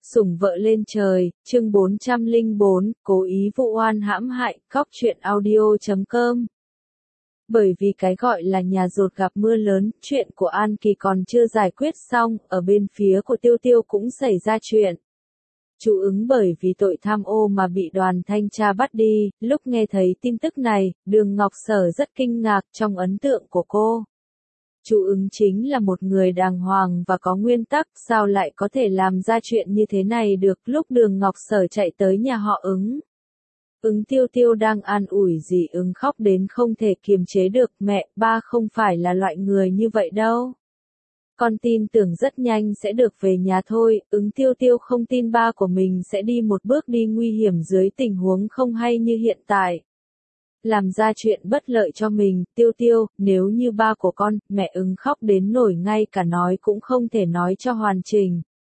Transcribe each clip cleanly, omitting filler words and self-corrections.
Sủng vợ lên trời, chương 404, cố ý vụ oan hãm hại, cóc truyện audio.com. Bởi vì cái gọi là nhà dột gặp mưa lớn, chuyện của An Kỳ còn chưa giải quyết xong, ở bên phía của Tiêu Tiêu cũng xảy ra chuyện. Chú Ứng bởi vì tội tham ô mà bị đoàn thanh tra bắt đi, lúc nghe thấy tin tức này, Đường Ngọc Sở rất kinh ngạc trong ấn tượng của cô. Chú Ứng chính là một người đàng hoàng và có nguyên tắc, sao lại có thể làm ra chuyện như thế này được. Lúc Đường Ngọc Sở chạy tới nhà họ Ứng. Tiêu Tiêu đang an ủi dì Ứng khóc đến không thể kiềm chế được. Mẹ, ba không phải là loại người như vậy đâu. Con tin tưởng rất nhanh sẽ được về nhà thôi. Tiêu Tiêu không tin ba của mình sẽ đi một bước đi nguy hiểm dưới tình huống không hay như hiện tại. Làm ra chuyện bất lợi cho mình. Tiêu Tiêu, nếu như ba của con, mẹ Ứng khóc đến nổi ngay cả nói cũng không thể nói cho hoàn chỉnh.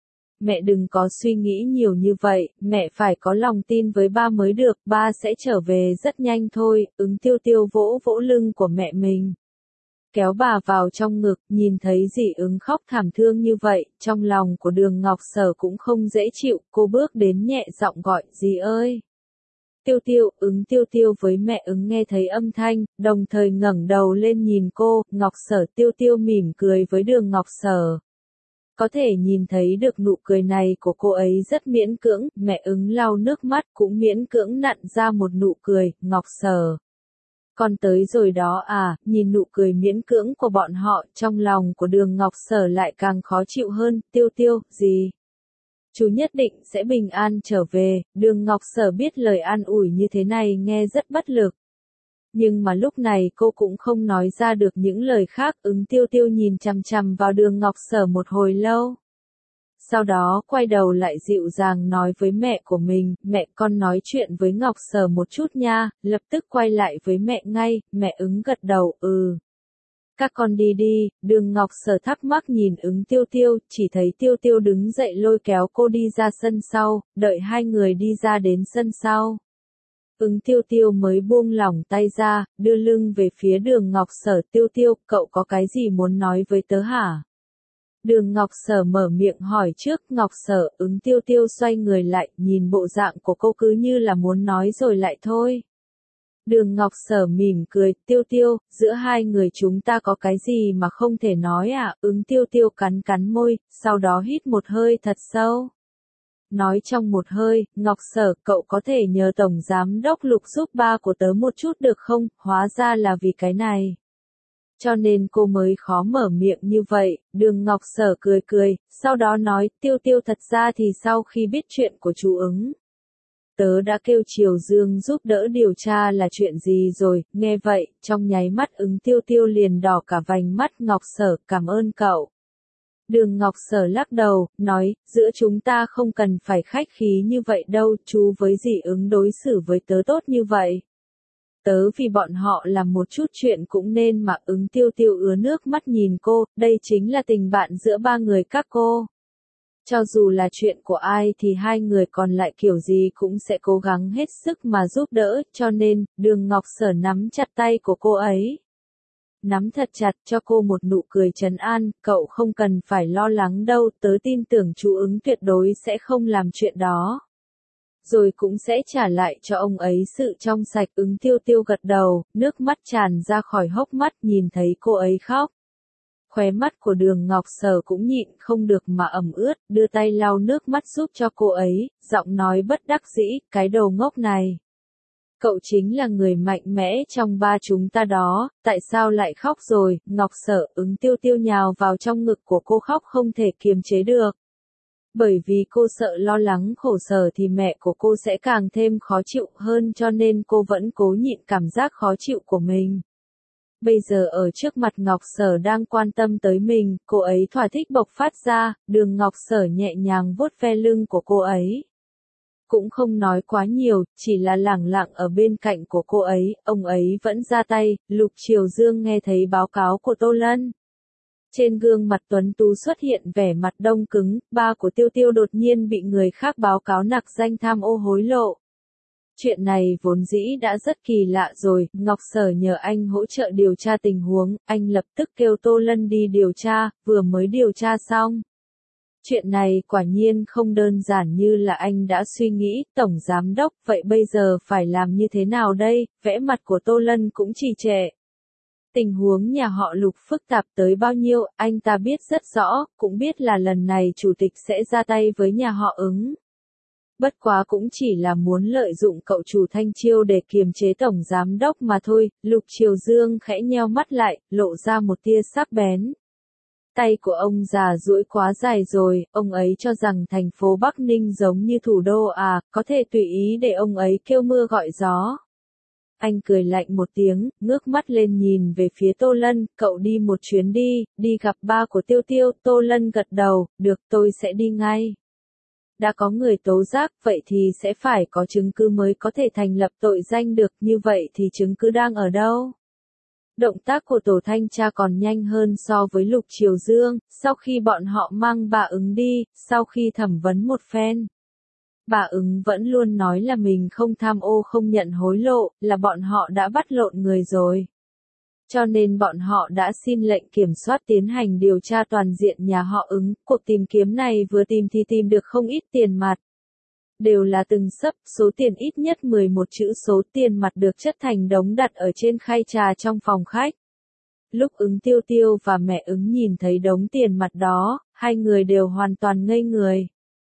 Mẹ đừng có suy nghĩ nhiều như vậy, mẹ phải có lòng tin với ba mới được, ba sẽ trở về rất nhanh thôi. Tiêu Tiêu vỗ vỗ lưng của mẹ mình. Kéo bà vào trong ngực, nhìn thấy dì Ứng khóc thảm thương như vậy, trong lòng của Đường Ngọc Sở cũng không dễ chịu, cô bước đến nhẹ giọng gọi, dì ơi. Tiêu Tiêu, Tiêu Tiêu với mẹ Ứng nghe thấy âm thanh, đồng thời ngẩng đầu lên nhìn cô. Ngọc Sở. Tiêu Tiêu mỉm cười với Đường Ngọc Sở. Có thể nhìn thấy được nụ cười này của cô ấy rất miễn cưỡng, mẹ Ứng lau nước mắt cũng miễn cưỡng nặn ra một nụ cười. Ngọc Sở, con tới rồi đó à. Nhìn nụ cười miễn cưỡng của bọn họ, trong lòng của Đường Ngọc Sở lại càng khó chịu hơn. Tiêu Tiêu, gì? Chú nhất định sẽ bình an trở về. Đường Ngọc Sở biết lời an ủi như thế này nghe rất bất lực. Nhưng mà lúc này cô cũng không nói ra được những lời khác. Tiêu Tiêu nhìn chằm chằm vào Đường Ngọc Sở một hồi lâu. Sau đó quay đầu lại dịu dàng nói với mẹ của mình, mẹ con nói chuyện với Ngọc Sở một chút nha. Lập tức quay lại với mẹ ngay, mẹ Ứng gật đầu, Các con đi đi. Đường Ngọc Sở thắc mắc nhìn Tiêu Tiêu, chỉ thấy Tiêu Tiêu đứng dậy lôi kéo cô đi ra sân sau, đợi hai người đi ra đến sân sau. Tiêu Tiêu mới buông lỏng tay ra, đưa lưng về phía Đường Ngọc Sở. Tiêu Tiêu, cậu có cái gì muốn nói với tớ hả? Đường Ngọc Sở mở miệng hỏi trước. Ngọc Sở. Tiêu Tiêu xoay người lại, nhìn bộ dạng của cô cứ như là muốn nói rồi lại thôi. Đường Ngọc Sở mỉm cười, Tiêu Tiêu, giữa hai người chúng ta có cái gì mà không thể nói à? Tiêu Tiêu cắn cắn môi, sau đó hít một hơi thật sâu. Nói trong một hơi, Ngọc Sở, cậu có thể nhờ Tổng Giám đốc Lục giúp ba của tớ một chút được không? Hóa ra là vì cái này. Cho nên cô mới khó mở miệng như vậy. Đường Ngọc Sở cười cười, sau đó nói, Tiêu Tiêu thật ra thì sau khi biết chuyện của chú Ứng. Tớ đã kêu Triều Dương giúp đỡ điều tra là chuyện gì rồi. Nghe vậy, trong nháy mắt Tiêu Tiêu liền đỏ cả vành mắt. Ngọc Sở, cảm ơn cậu. Đường Ngọc Sở lắc đầu, nói, giữa chúng ta không cần phải khách khí như vậy đâu, chú với dì Ứng đối xử với tớ tốt như vậy. Tớ vì bọn họ làm một chút chuyện cũng nên mà. Tiêu Tiêu ứa nước mắt nhìn cô, đây chính là tình bạn giữa ba người các cô. Cho dù là chuyện của ai thì hai người còn lại kiểu gì cũng sẽ cố gắng hết sức mà giúp đỡ, cho nên, Đường Ngọc Sở nắm chặt tay của cô ấy. Nắm thật chặt cho cô một nụ cười trấn an, cậu không cần phải lo lắng đâu, tớ tin tưởng chú Ứng tuyệt đối sẽ không làm chuyện đó. Rồi cũng sẽ trả lại cho ông ấy sự trong sạch. Tiêu Tiêu gật đầu, nước mắt tràn ra khỏi hốc mắt nhìn thấy cô ấy khóc. Khóe mắt của Đường Ngọc Sở cũng nhịn không được mà ẩm ướt, đưa tay lau nước mắt giúp cho cô ấy, giọng nói bất đắc dĩ, cái đầu ngốc này. Cậu chính là người mạnh mẽ trong ba chúng ta đó, tại sao lại khóc rồi? Ngọc Sở. Tiêu Tiêu nhào vào trong ngực của cô khóc không thể kiềm chế được. Bởi vì cô sợ lo lắng khổ sở thì mẹ của cô sẽ càng thêm khó chịu hơn, cho nên cô vẫn cố nhịn cảm giác khó chịu của mình. Bây giờ ở trước mặt Ngọc Sở đang quan tâm tới mình, cô ấy thỏa thích bộc phát ra. Đường Ngọc Sở nhẹ nhàng vuốt ve lưng của cô ấy. Cũng không nói quá nhiều, chỉ là lẳng lặng ở bên cạnh của cô ấy, ông ấy vẫn ra tay. Lục Triều Dương nghe thấy báo cáo của Tô Lân. Trên gương mặt tuấn tú xuất hiện vẻ mặt đông cứng, ba của Tiêu Tiêu đột nhiên bị người khác báo cáo nặc danh tham ô hối lộ. Chuyện này vốn dĩ đã rất kỳ lạ rồi. Ngọc Sở nhờ anh hỗ trợ điều tra tình huống, anh lập tức kêu Tô Lân đi điều tra, vừa mới điều tra xong. Chuyện này quả nhiên không đơn giản như là anh đã suy nghĩ, Tổng Giám Đốc, vậy bây giờ phải làm như thế nào đây? Vẻ mặt của Tô Lân cũng trì trệ. Tình huống nhà họ Lục phức tạp tới bao nhiêu, anh ta biết rất rõ, cũng biết là lần này chủ tịch sẽ ra tay với nhà họ Ứng. Bất quá cũng chỉ là muốn lợi dụng cậu chủ Thanh Chiêu để kiềm chế Tổng Giám Đốc mà thôi. Lục Triều Dương khẽ nheo mắt lại, lộ ra một tia sắc bén. Tay của ông già duỗi quá dài rồi, ông ấy cho rằng thành phố Bắc Ninh giống như thủ đô à, có thể tùy ý để ông ấy kêu mưa gọi gió. Anh cười lạnh một tiếng, ngước mắt lên nhìn về phía Tô Lân, cậu đi một chuyến đi gặp ba của Tiêu Tiêu. Tô Lân gật đầu, được, tôi sẽ đi ngay. Đã có người tố giác, vậy thì sẽ phải có chứng cứ mới có thể thành lập tội danh được, như vậy thì chứng cứ đang ở đâu? Động tác của tổ thanh tra còn nhanh hơn so với Lục Triều Dương, sau khi bọn họ mang bà Ứng đi, sau khi thẩm vấn một phen. Bà Ứng vẫn luôn nói là mình không tham ô không nhận hối lộ, là bọn họ đã bắt lộn người rồi. Cho nên bọn họ đã xin lệnh kiểm soát tiến hành điều tra toàn diện nhà họ Ứng, cuộc tìm kiếm này vừa tìm thì tìm được không ít tiền mặt. Đều là từng xấp, số tiền ít nhất 11 chữ số tiền mặt được chất thành đống đặt ở trên khay trà trong phòng khách. Lúc Ứng Tiêu Tiêu và mẹ Ứng nhìn thấy đống tiền mặt đó, hai người đều hoàn toàn ngây người.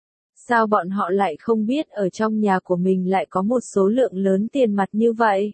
Sao bọn họ lại không biết ở trong nhà của mình lại có một số lượng lớn tiền mặt như vậy?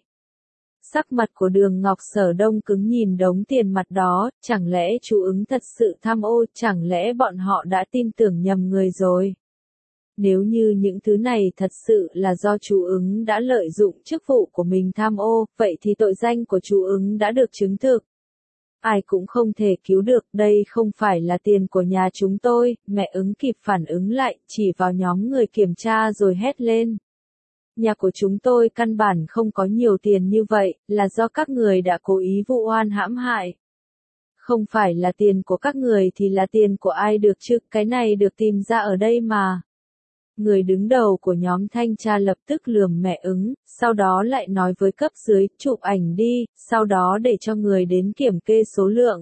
Sắc mặt của Đường Ngọc Sở đông cứng nhìn đống tiền mặt đó, chẳng lẽ chú Ứng thật sự tham ô, chẳng lẽ bọn họ đã tin tưởng nhầm người rồi? Nếu như những thứ này thật sự là do chú Ứng đã lợi dụng chức vụ của mình tham ô, vậy thì tội danh của chú Ứng đã được chứng thực. Ai cũng không thể cứu được, đây không phải là tiền của nhà chúng tôi. Mẹ Ứng kịp phản ứng lại, chỉ vào nhóm người kiểm tra rồi hét lên. Nhà của chúng tôi căn bản không có nhiều tiền như vậy, là do các người đã cố ý vu oan hãm hại. Không phải là tiền của các người thì là tiền của ai được chứ, cái này được tìm ra ở đây mà. Người đứng đầu của nhóm thanh tra lập tức lườm mẹ Ứng, sau đó lại nói với cấp dưới, chụp ảnh đi, sau đó để cho người đến kiểm kê số lượng.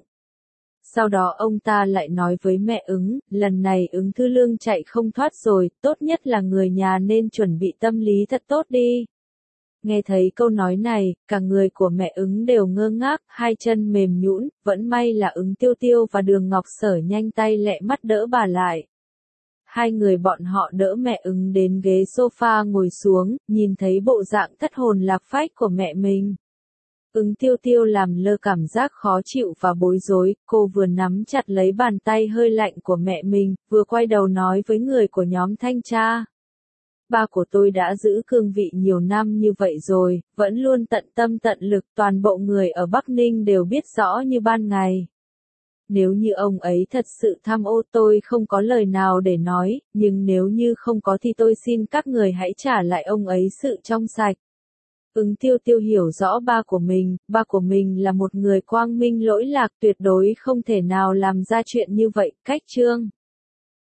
Sau đó ông ta lại nói với mẹ Ứng, lần này Ứng Thư Lương chạy không thoát rồi, tốt nhất là người nhà nên chuẩn bị tâm lý thật tốt đi. Nghe thấy câu nói này, cả người của mẹ Ứng đều ngơ ngác, hai chân mềm nhũn, vẫn may là Ứng Tiêu Tiêu và Đường Ngọc Sở nhanh tay lẹ mắt đỡ bà lại. Hai người bọn họ đỡ mẹ Ứng đến ghế sofa ngồi xuống, nhìn thấy bộ dạng thất hồn lạc phách của mẹ mình. Ứng Tiêu Tiêu làm lơ cảm giác khó chịu và bối rối, cô vừa nắm chặt lấy bàn tay hơi lạnh của mẹ mình, vừa quay đầu nói với người của nhóm thanh tra. Ba của tôi đã giữ cương vị nhiều năm như vậy rồi, vẫn luôn tận tâm tận lực, toàn bộ người ở Bắc Ninh đều biết rõ như ban ngày. Nếu như ông ấy thật sự tham ô tôi không có lời nào để nói, nhưng nếu như không có thì tôi xin các người hãy trả lại ông ấy sự trong sạch. Ứng Tiêu Tiêu hiểu rõ ba của mình là một người quang minh lỗi lạc tuyệt đối không thể nào làm ra chuyện như vậy, cách chương.